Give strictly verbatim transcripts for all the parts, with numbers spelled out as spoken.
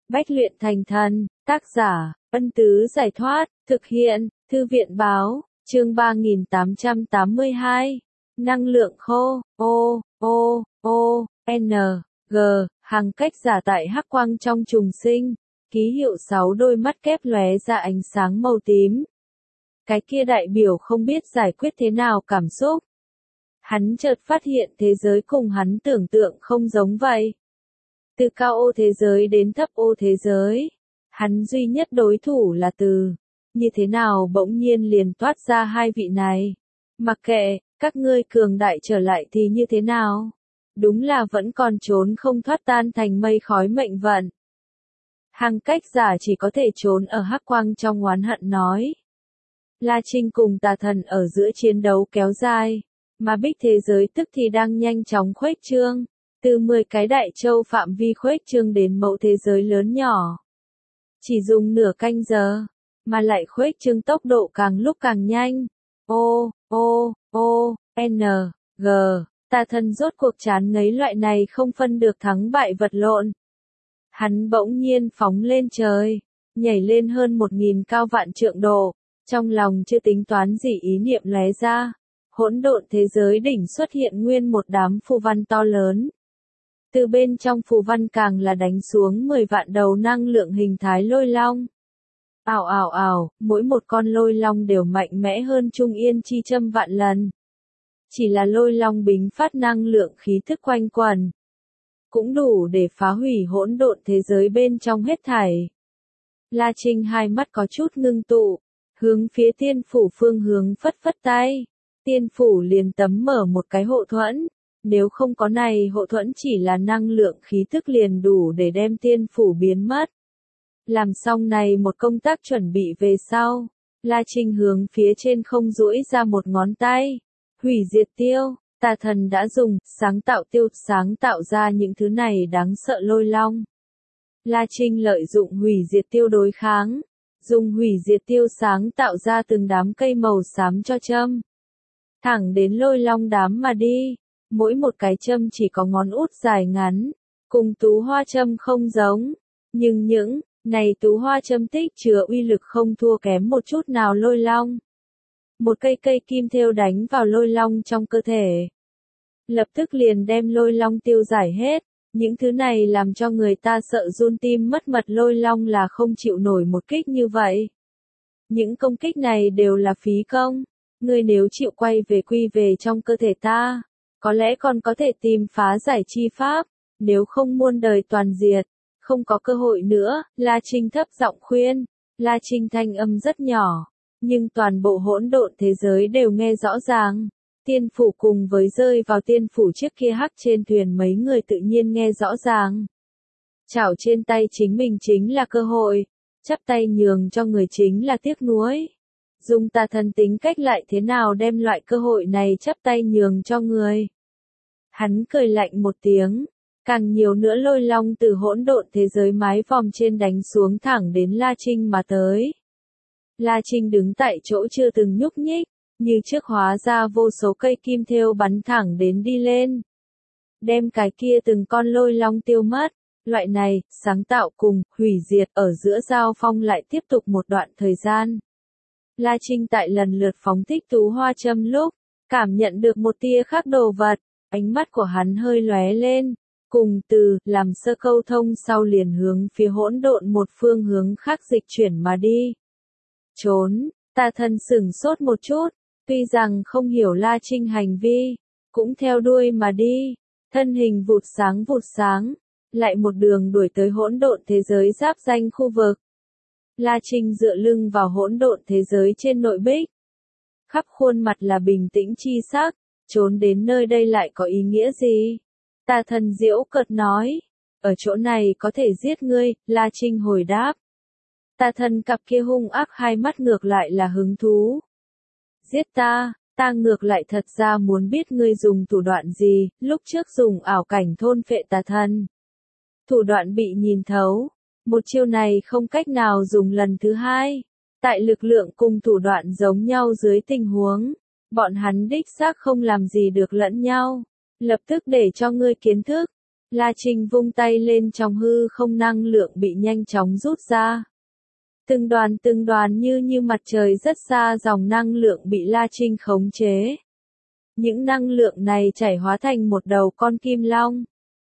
Bách luyện thành thần, tác giả, Ân Tứ Giải Thoát, thực hiện, Thư viện Báo, chương ba nghìn tám trăm tám mươi hai. Năng lượng khô, O, O, O, N, G, hàng cách giả tại hắc quang trong trùng sinh, ký hiệu sáu đôi mắt kép lóe ra ánh sáng màu tím. Cái kia đại biểu không biết giải quyết thế nào cảm xúc. Hắn chợt phát hiện thế giới cùng hắn tưởng tượng không giống vậy. Từ cao ô thế giới đến thấp ô thế giới, hắn duy nhất đối thủ là từ. Như thế nào bỗng nhiên liền toát ra hai vị này. Mặc kệ, các ngươi cường đại trở lại thì như thế nào? Đúng là vẫn còn trốn không thoát tan thành mây khói mệnh vận. Hàng cách giả chỉ có thể trốn ở hắc quang trong oán hận nói. La Trinh cùng tà thần ở giữa chiến đấu kéo dài, mà bích thế giới tức thì đang nhanh chóng khuếch trương, từ mười cái đại châu phạm vi khuếch trương đến mẫu thế giới lớn nhỏ. Chỉ dùng nửa canh giờ, mà lại khuếch trương tốc độ càng lúc càng nhanh. O, O, O, N, G, tà thần rốt cuộc chán ngấy loại này không phân được thắng bại vật lộn. Hắn bỗng nhiên phóng lên trời, nhảy lên hơn một nghìn cao vạn trượng độ, trong lòng chưa tính toán gì ý niệm lóe ra. Hỗn độn thế giới đỉnh xuất hiện nguyên một đám phù văn to lớn. Từ bên trong phù văn càng là đánh xuống mười vạn đầu năng lượng hình thái lôi long. Ảo ảo ảo, mỗi một con lôi long đều mạnh mẽ hơn Trung Yên chi châm vạn lần. Chỉ là lôi long bính phát năng lượng khí thức quanh quẩn, cũng đủ để phá hủy hỗn độn thế giới bên trong hết thảy. La Trinh hai mắt có chút ngưng tụ, hướng phía tiên phủ phương hướng phất phất tay. Tiên phủ liền tấm mở một cái hộ thuẫn. Nếu không có này hộ thuẫn chỉ là năng lượng khí tức liền đủ để đem tiên phủ biến mất. Làm xong này một công tác chuẩn bị về sau, La Trinh hướng phía trên không duỗi ra một ngón tay. Hủy diệt tiêu, tà thần đã dùng, sáng tạo tiêu, sáng tạo ra những thứ này đáng sợ lôi long. La Trinh lợi dụng hủy diệt tiêu đối kháng, dùng hủy diệt tiêu sáng tạo ra từng đám cây màu xám cho châm. Thẳng đến lôi long đám mà đi, mỗi một cái châm chỉ có ngón út dài ngắn, cùng tú hoa châm không giống, nhưng những này tú hoa châm tích chứa uy lực không thua kém một chút nào lôi long. Một cây cây kim thêu đánh vào lôi long trong cơ thể, lập tức liền đem lôi long tiêu giải hết. Những thứ này làm cho người ta sợ run tim mất mật, lôi long là không chịu nổi một kích như vậy. Những công kích này đều là phí công. Ngươi nếu chịu quay về quy về trong cơ thể ta, có lẽ còn có thể tìm phá giải chi pháp, nếu không muôn đời toàn diệt, không có cơ hội nữa. La Trinh thấp giọng khuyên. La Trinh thanh âm rất nhỏ, nhưng toàn bộ hỗn độn thế giới đều nghe rõ ràng. Tiên phủ cùng với rơi vào tiên phủ trước kia hắc trên thuyền mấy người tự nhiên nghe rõ ràng. Chảo trên tay chính mình chính là cơ hội, chắp tay nhường cho người chính là tiếc nuối. Dùng tà thần tính cách lại thế nào đem loại cơ hội này chắp tay nhường cho người. Hắn cười lạnh một tiếng, càng nhiều nữa lôi long từ hỗn độn thế giới mái vòm trên đánh xuống thẳng đến La Trinh mà tới. La Trinh đứng tại chỗ chưa từng nhúc nhích, như trước hóa ra vô số cây kim thêu bắn thẳng đến đi lên. Đem cái kia từng con lôi long tiêu mất, loại này, sáng tạo cùng, hủy diệt ở giữa giao phong lại tiếp tục một đoạn thời gian. La Trinh tại lần lượt phóng thích tú hoa châm lúc, cảm nhận được một tia khác đồ vật, ánh mắt của hắn hơi lóe lên, cùng từ, làm sơ câu thông sau liền hướng phía hỗn độn một phương hướng khác dịch chuyển mà đi. Trốn, tà thần sửng sốt một chút, tuy rằng không hiểu La Trinh hành vi, cũng theo đuôi mà đi, thân hình vụt sáng vụt sáng, lại một đường đuổi tới hỗn độn thế giới giáp danh khu vực. La Trinh dựa lưng vào hỗn độn thế giới trên nội bích. Khắp khuôn mặt là bình tĩnh chi sắc, trốn đến nơi đây lại có ý nghĩa gì? Tà thần giễu cợt nói, ở chỗ này có thể giết ngươi. La Trinh hồi đáp. Tà thần cặp kia hung ác hai mắt ngược lại là hứng thú. Giết ta, ta ngược lại thật ra muốn biết ngươi dùng thủ đoạn gì, lúc trước dùng ảo cảnh thôn phệ tà thần. Thủ đoạn bị nhìn thấu. Một chiêu này không cách nào dùng lần thứ hai. Tại lực lượng cùng thủ đoạn giống nhau dưới tình huống, bọn hắn đích xác không làm gì được lẫn nhau. Lập tức để cho ngươi kiến thức. La Trinh vung tay lên, trong hư không năng lượng bị nhanh chóng rút ra. Từng đoàn từng đoàn như như mặt trời rất xa dòng năng lượng bị La Trinh khống chế. Những năng lượng này chảy hóa thành một đầu con kim long.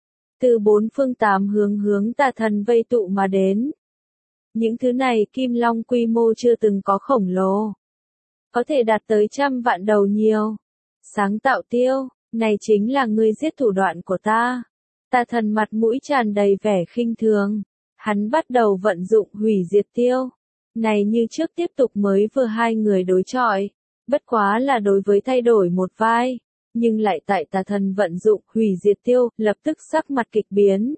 Từ bốn phương tám hướng hướng tà thần vây tụ mà đến. Những thứ này kim long quy mô chưa từng có khổng lồ. Có thể đạt tới trăm vạn đầu nhiều. Sáng tạo tiêu, này chính là ngươi giết thủ đoạn của ta. Tà thần mặt mũi tràn đầy vẻ khinh thường. Hắn bắt đầu vận dụng hủy diệt tiêu. Này như trước tiếp tục mới vừa hai người đối chọi. Bất quá là đối với thay đổi một vai. Nhưng lại tại tà thần vận dụng hủy diệt tiêu, lập tức sắc mặt kịch biến.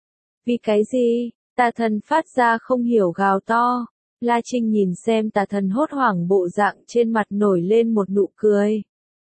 Vì cái gì? Tà thần phát ra không hiểu gào to. La Trinh nhìn xem tà thần hốt hoảng bộ dạng, trên mặt nổi lên một nụ cười.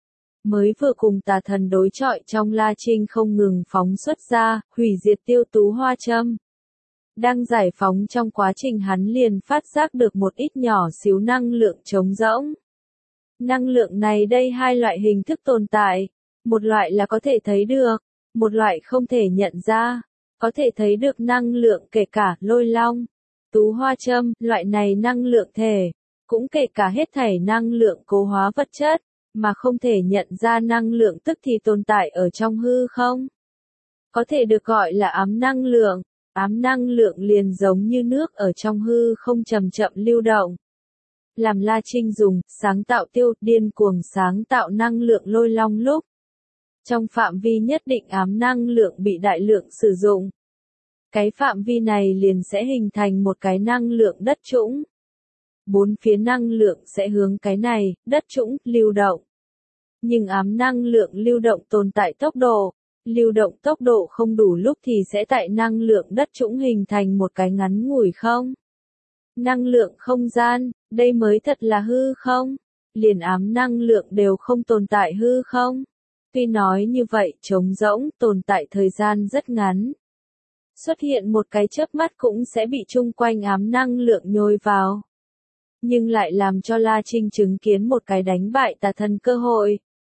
Mới vừa cùng tà thần đối chọi trong, La Trinh không ngừng phóng xuất ra, hủy diệt tiêu tú hoa châm. Đang giải phóng trong quá trình hắn liền phát giác được một ít nhỏ xíu năng lượng trống rỗng. Năng lượng này đây hai loại hình thức tồn tại. Một loại là có thể thấy được, một loại không thể nhận ra. Có thể thấy được năng lượng kể cả lôi long, tú hoa châm, loại này năng lượng thể, cũng kể cả hết thảy năng lượng cố hóa vật chất, mà không thể nhận ra năng lượng tức thì tồn tại ở trong hư không. Có thể được gọi là ám năng lượng, ám năng lượng liền giống như nước ở trong hư không chậm chậm lưu động. Làm La Trinh dùng, sáng tạo tiêu, điên cuồng sáng tạo năng lượng lôi long lúc. Trong phạm vi nhất định ám năng lượng bị đại lượng sử dụng. Cái phạm vi này liền sẽ hình thành một cái năng lượng đất trũng. Bốn phía năng lượng sẽ hướng cái này, đất trũng, lưu động. Nhưng ám năng lượng lưu động tồn tại tốc độ. Lưu động tốc độ không đủ lúc thì sẽ tại năng lượng đất trũng hình thành một cái ngắn ngủi không. Năng lượng không gian, đây mới thật là hư không. Liền ám năng lượng đều không tồn tại hư không. Tuy nói như vậy, trống rỗng, tồn tại thời gian rất ngắn. Xuất hiện một cái chớp mắt cũng sẽ bị chung quanh ám năng lượng nhồi vào. Nhưng lại làm cho La Trinh chứng kiến một cái đánh bại tà thần cơ hội.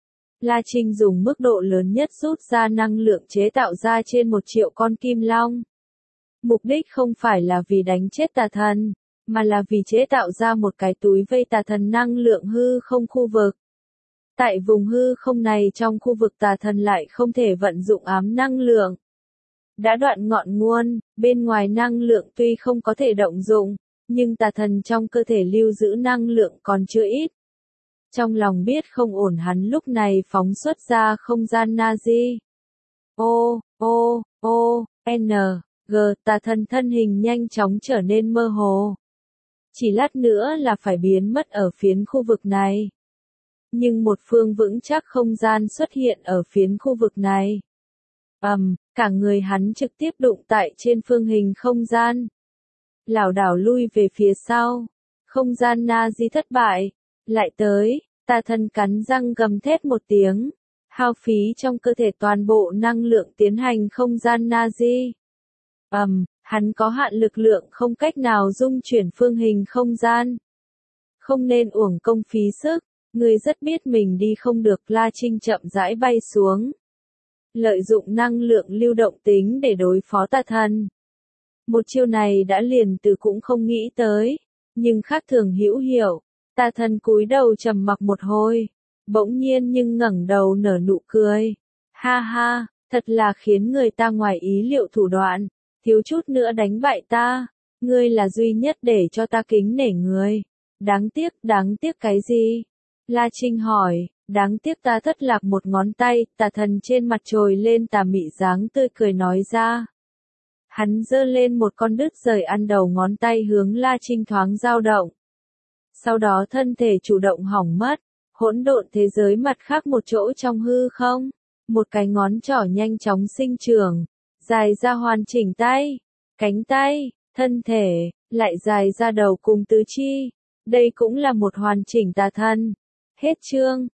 La Trinh dùng mức độ lớn nhất rút ra năng lượng chế tạo ra trên một triệu con kim long. Mục đích không phải là vì đánh chết tà thần, mà là vì chế tạo ra một cái túi vây tà thần năng lượng hư không khu vực. Tại vùng hư không này, trong khu vực tà thần lại không thể vận dụng ám năng lượng. Đã đoạn ngọn nguồn, bên ngoài năng lượng tuy không có thể động dụng, nhưng tà thần trong cơ thể lưu giữ năng lượng còn chưa ít. Trong lòng biết không ổn, hắn lúc này phóng xuất ra không gian Nazi. O, O, O, N, G, tà thần thân hình nhanh chóng trở nên mơ hồ. Chỉ lát nữa là phải biến mất ở phiến khu vực này. Nhưng một phương vững chắc không gian xuất hiện ở phiến khu vực này. Ầm, um, cả người hắn trực tiếp đụng tại trên phương hình không gian. Lảo đảo lui về phía sau. Không gian Nazi thất bại. Lại tới, tà thần cắn răng gầm thét một tiếng. Hao phí trong cơ thể toàn bộ năng lượng tiến hành không gian Nazi. Ầm, um, hắn có hạn lực lượng không cách nào dung chuyển phương hình không gian. Không nên uổng công phí sức. Ngươi rất biết mình đi không được. La Trinh chậm rãi bay xuống. Lợi dụng năng lượng lưu động tính để đối phó tà thần. Một chiêu này đã liền từ cũng không nghĩ tới. Nhưng khác thường hữu hiệu. Tà thần cúi đầu trầm mặc một hồi. Bỗng nhiên nhưng ngẩng đầu nở nụ cười. Ha ha, thật là khiến người ta ngoài ý liệu thủ đoạn. Thiếu chút nữa đánh bại ta. Ngươi là duy nhất để cho ta kính nể người. Đáng tiếc, đáng tiếc cái gì? La Trinh hỏi, đáng tiếc ta thất lạc một ngón tay. Tà thần trên mặt trồi lên tà mị dáng tươi cười nói ra. Hắn giơ lên một con đứt rời ăn đầu ngón tay hướng La Trinh thoáng dao động. Sau đó thân thể chủ động hỏng mất, hỗn độn thế giới mặt khác một chỗ trong hư không. Một cái ngón trỏ nhanh chóng sinh trưởng, dài ra hoàn chỉnh tay, cánh tay, thân thể, lại dài ra đầu cùng tứ chi. Đây cũng là một hoàn chỉnh tà thần. Hết chương.